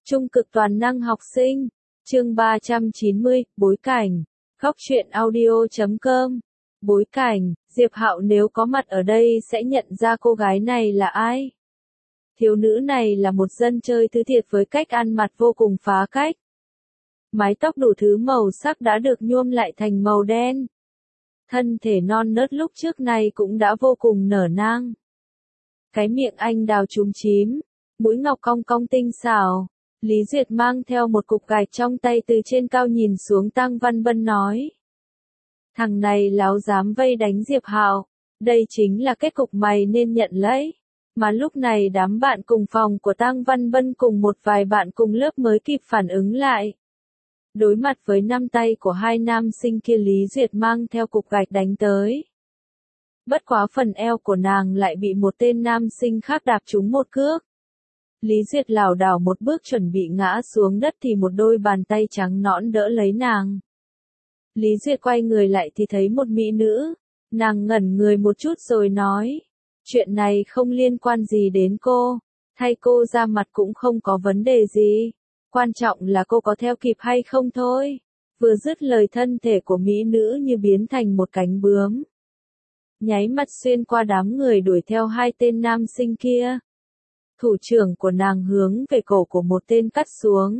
Trung cực toàn năng học sinh. Chương 390, bối cảnh. Góc truyện audio.com. Bối cảnh, Diệp Hạo nếu có mặt ở đây sẽ nhận ra cô gái này là ai. Thiếu nữ này là một dân chơi thứ thiệt với cách ăn mặc vô cùng phá cách. Mái tóc đủ thứ màu sắc đã được nhuộm lại thành màu đen. Thân thể non nớt lúc trước này cũng đã vô cùng nở nang. Cái miệng anh đào chúm chím, mũi ngọc cong cong tinh xảo. Lý Duyệt mang theo một cục gạch trong tay từ trên cao nhìn xuống Tăng Văn Bân nói. Thằng này láo dám vây đánh Diệp Hạo, đây chính là kết cục mày nên nhận lấy. Mà lúc này đám bạn cùng phòng của Tăng Văn Bân cùng một vài bạn cùng lớp mới kịp phản ứng lại. Đối mặt với năm tay của hai nam sinh kia, Lý Duyệt mang theo cục gạch đánh tới. Bất quá phần eo của nàng lại bị một tên nam sinh khác đạp trúng một cước. Lý Duyệt lảo đảo một bước chuẩn bị ngã xuống đất thì một đôi bàn tay trắng nõn đỡ lấy nàng. Lý Duyệt quay người lại thì thấy một mỹ nữ, nàng ngẩn người một chút rồi nói, chuyện này không liên quan gì đến cô, thay cô ra mặt cũng không có vấn đề gì, quan trọng là cô có theo kịp hay không thôi. Vừa dứt lời thân thể của mỹ nữ như biến thành một cánh bướm. Nháy mắt xuyên qua đám người đuổi theo hai tên nam sinh kia. Thủ trưởng của nàng hướng về cổ của một tên cắt xuống.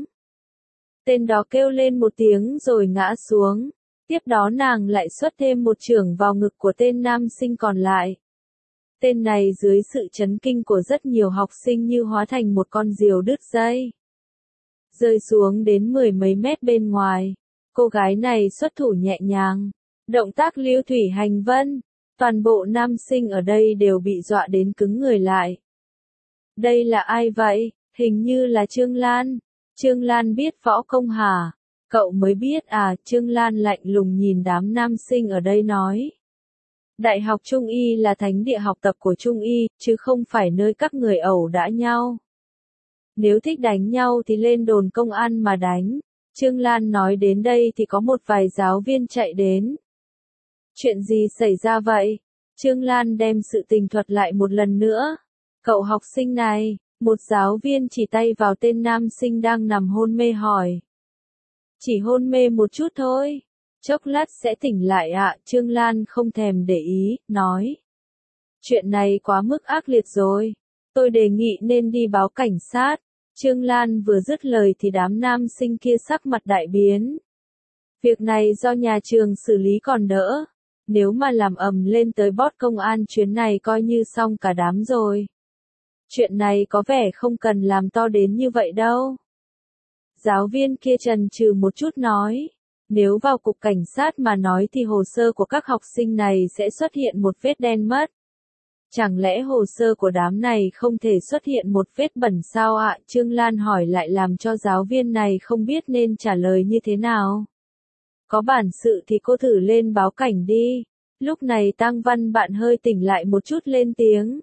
Tên đó kêu lên một tiếng rồi ngã xuống. Tiếp đó nàng lại xuất thêm một chưởng vào ngực của tên nam sinh còn lại. Tên này dưới sự chấn kinh của rất nhiều học sinh như hóa thành một con diều đứt dây. Rơi xuống đến mười mấy mét bên ngoài. Cô gái này xuất thủ nhẹ nhàng. Động tác lưu thủy hành vân. Toàn bộ nam sinh ở đây đều bị dọa đến cứng người lại. Đây là ai vậy? Hình như là Trương Lan. Trương Lan biết võ công hả? Cậu mới biết à? Trương Lan lạnh lùng nhìn đám nam sinh ở đây nói. Đại học Trung Y là thánh địa học tập của Trung Y, chứ không phải nơi các người ẩu đả nhau. Nếu thích đánh nhau thì lên đồn công an mà đánh. Trương Lan nói đến đây thì có một vài giáo viên chạy đến. Chuyện gì xảy ra vậy? Trương Lan đem sự tình thuật lại một lần nữa. Cậu học sinh này, một giáo viên chỉ tay vào tên nam sinh đang nằm hôn mê hỏi. Chỉ hôn mê một chút thôi, chốc lát sẽ tỉnh lại ạ. Trương Lan không thèm để ý, nói. Chuyện này quá mức ác liệt rồi, tôi đề nghị nên đi báo cảnh sát. Trương Lan vừa dứt lời thì đám nam sinh kia sắc mặt đại biến. Việc này do nhà trường xử lý còn đỡ, nếu mà làm ầm lên tới boss công an chuyến này coi như xong cả đám rồi. Chuyện này có vẻ không cần làm to đến như vậy đâu. Giáo viên kia chần chừ một chút nói, nếu vào cục cảnh sát mà nói thì hồ sơ của các học sinh này sẽ xuất hiện một vết đen mất. Chẳng lẽ hồ sơ của đám này không thể xuất hiện một vết bẩn sao ạ? Trương Lan hỏi lại làm cho giáo viên này không biết nên trả lời như thế nào. Có bản sự thì cô thử lên báo cảnh đi. Lúc này Tăng Văn bạn hơi tỉnh lại một chút lên tiếng.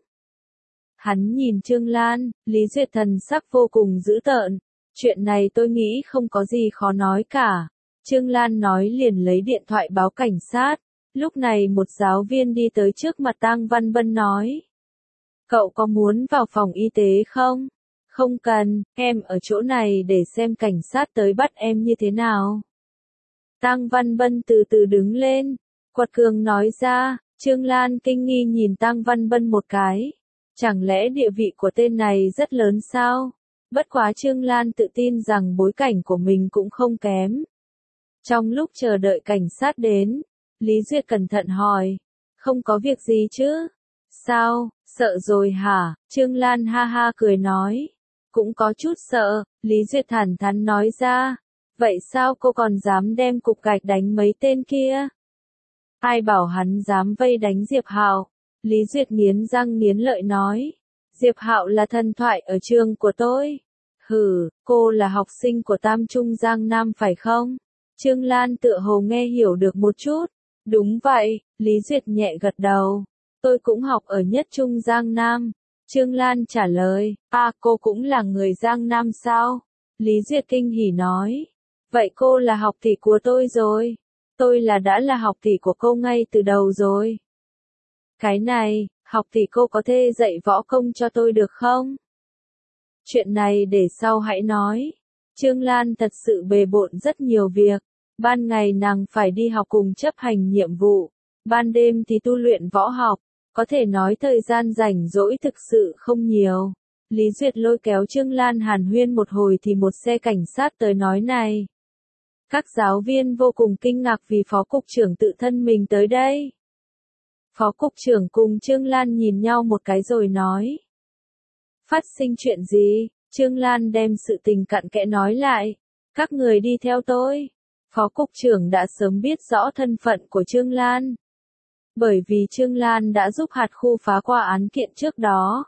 Hắn nhìn Trương Lan, Lý Duyệt thần sắc vô cùng dữ tợn. Chuyện này tôi nghĩ không có gì khó nói cả. Trương Lan nói liền lấy điện thoại báo cảnh sát. Lúc này một giáo viên đi tới trước mặt Tăng Văn Bân nói. Cậu có muốn vào phòng y tế không? Không cần, em ở chỗ này để xem cảnh sát tới bắt em như thế nào. Tăng Văn Bân từ từ đứng lên. Quật cường nói ra. Trương Lan kinh nghi nhìn Tăng Văn Bân một cái. Chẳng lẽ địa vị của tên này rất lớn sao? Bất quá Trương Lan tự tin rằng bối cảnh của mình cũng không kém. Trong lúc chờ đợi cảnh sát đến, Lý Duyệt cẩn thận hỏi. Không có việc gì chứ? Sao, sợ rồi hả? Trương Lan ha ha cười nói. Cũng có chút sợ, Lý Duyệt thẳng thắn nói ra. Vậy sao cô còn dám đem cục gạch đánh mấy tên kia? Ai bảo hắn dám vây đánh Diệp Hạo? Lý Duyệt nghiến răng nghiến lợi nói. Diệp Hạo là thần thoại ở trường của tôi. Hừ, cô là học sinh của Tam Trung Giang Nam phải không? Trương Lan tựa hồ nghe hiểu được một chút. Đúng vậy, Lý Duyệt nhẹ gật đầu. Tôi cũng học ở Nhất Trung Giang Nam. Trương Lan trả lời. À, cô cũng là người Giang Nam sao? Lý Duyệt kinh hỉ nói. Vậy cô là học tỷ của tôi rồi. Tôi đã là học tỷ của cô ngay từ đầu rồi. Cái này, học tỷ cô có thể dạy võ công cho tôi được không? Chuyện này để sau hãy nói. Trương Lan thật sự bề bộn rất nhiều việc. Ban ngày nàng phải đi học cùng chấp hành nhiệm vụ. Ban đêm thì tu luyện võ học. Có thể nói thời gian rảnh rỗi thực sự không nhiều. Lý Duyệt lôi kéo Trương Lan hàn huyên một hồi thì một xe cảnh sát tới nói này. Các giáo viên vô cùng kinh ngạc vì phó cục trưởng tự thân mình tới đây. Phó cục trưởng cùng Trương Lan nhìn nhau một cái rồi nói. Phát sinh chuyện gì? Trương Lan đem sự tình cặn kẽ nói lại. Các người đi theo tôi. Phó cục trưởng đã sớm biết rõ thân phận của Trương Lan. Bởi vì Trương Lan đã giúp hạt khu phá qua án kiện trước đó.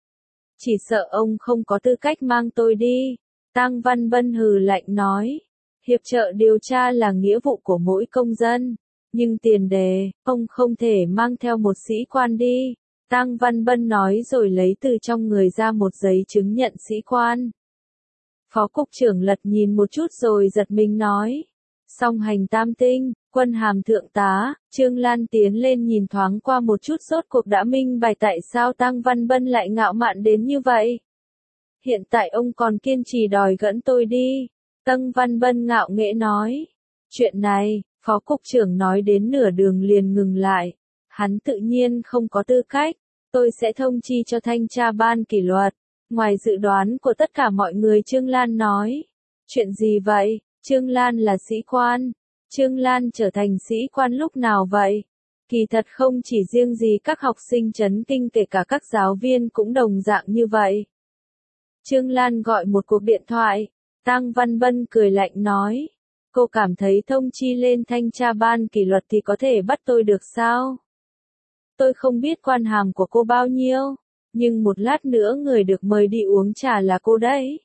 Chỉ sợ ông không có tư cách mang tôi đi. Tang Văn Bân hừ lạnh nói. Hiệp trợ điều tra là nghĩa vụ của mỗi công dân. Nhưng tiền đề, ông không thể mang theo một sĩ quan đi. Tang Văn Bân nói rồi lấy từ trong người ra một giấy chứng nhận sĩ quan. Phó cục trưởng lật nhìn một chút rồi giật mình nói. Song hành tam tinh, quân hàm thượng tá, Trương Lan tiến lên nhìn thoáng qua một chút rốt cuộc đã minh bạch tại sao Tang Văn Bân lại ngạo mạn đến như vậy. Hiện tại ông còn kiên trì đòi gẫn tôi đi. Tang Văn Bân ngạo nghễ nói. Chuyện này, phó cục trưởng nói đến nửa đường liền ngừng lại. Hắn tự nhiên không có tư cách. Tôi sẽ thông chi cho thanh tra ban kỷ luật. Ngoài dự đoán của tất cả mọi người Trương Lan nói. Chuyện gì vậy? Trương Lan là sĩ quan. Trương Lan trở thành sĩ quan lúc nào vậy? Kỳ thật không chỉ riêng gì các học sinh chấn kinh kể cả các giáo viên cũng đồng dạng như vậy. Trương Lan gọi một cuộc điện thoại. Tang Văn Bân cười lạnh nói. Cô cảm thấy thông chi lên thanh tra ban kỷ luật thì có thể bắt tôi được sao? Tôi không biết quan hàm của cô bao nhiêu, nhưng một lát nữa người được mời đi uống trà là cô đấy.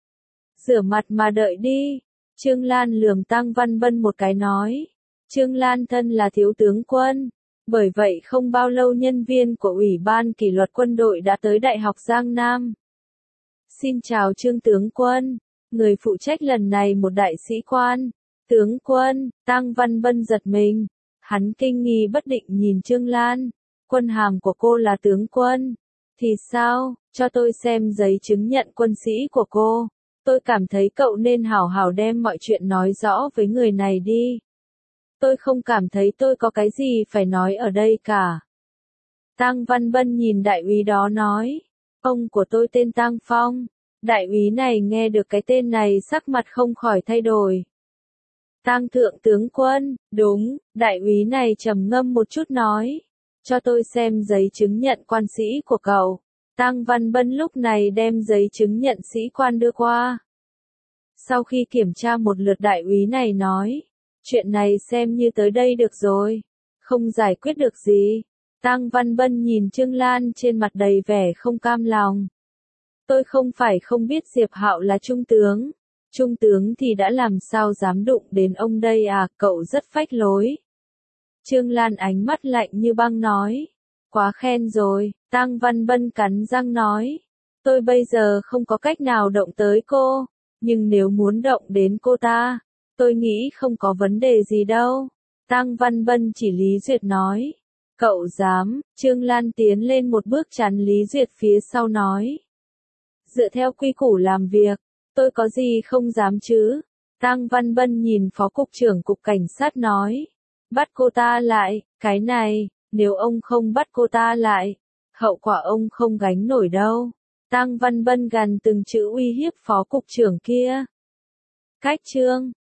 Rửa mặt mà đợi đi. Trương Lan lườm Tang Văn Bân một cái nói. Trương Lan thân là thiếu tướng quân. Bởi vậy không bao lâu nhân viên của Ủy ban kỷ luật quân đội đã tới Đại học Giang Nam. Xin chào Trương tướng quân. Người phụ trách lần này một đại sĩ quan. Tướng quân, Tang Văn Bân giật mình. Hắn kinh nghi bất định nhìn Trương Lan. Quân hàm của cô là tướng quân. Thì sao, cho tôi xem giấy chứng nhận quân sĩ của cô. Tôi cảm thấy cậu nên hảo hảo đem mọi chuyện nói rõ với người này đi. Tôi không cảm thấy tôi có cái gì phải nói ở đây cả. Tang Văn Bân nhìn đại úy đó nói. Ông của tôi tên Tang Phong. Đại úy này nghe được cái tên này sắc mặt không khỏi thay đổi. Tang thượng tướng quân, đúng, đại úy này trầm ngâm một chút nói. Cho tôi xem giấy chứng nhận quan sĩ của cậu. Tang Văn Bân lúc này đem giấy chứng nhận sĩ quan đưa qua. Sau khi kiểm tra một lượt đại úy này nói. Chuyện này xem như tới đây được rồi. Không giải quyết được gì. Tang Văn Bân nhìn Trương Lan trên mặt đầy vẻ không cam lòng. Tôi không phải không biết Diệp Hạo là trung tướng. Trung tướng thì đã làm sao dám đụng đến ông đây à, cậu rất phách lối. Trương Lan ánh mắt lạnh như băng nói. Quá khen rồi, Tang Văn Bân cắn răng nói. Tôi bây giờ không có cách nào động tới cô, nhưng nếu muốn động đến cô ta, tôi nghĩ không có vấn đề gì đâu. Tang Văn Bân chỉ Lý Duyệt nói. Cậu dám, Trương Lan tiến lên một bước chắn Lý Duyệt phía sau nói. Dựa theo quy củ làm việc, tôi có gì không dám chứ. Tang Văn Bân nhìn phó cục trưởng cục cảnh sát nói. Bắt cô ta lại, cái này, nếu ông không bắt cô ta lại, hậu quả ông không gánh nổi đâu. Tang Văn Bân gằn từng chữ uy hiếp phó cục trưởng kia. Cách chương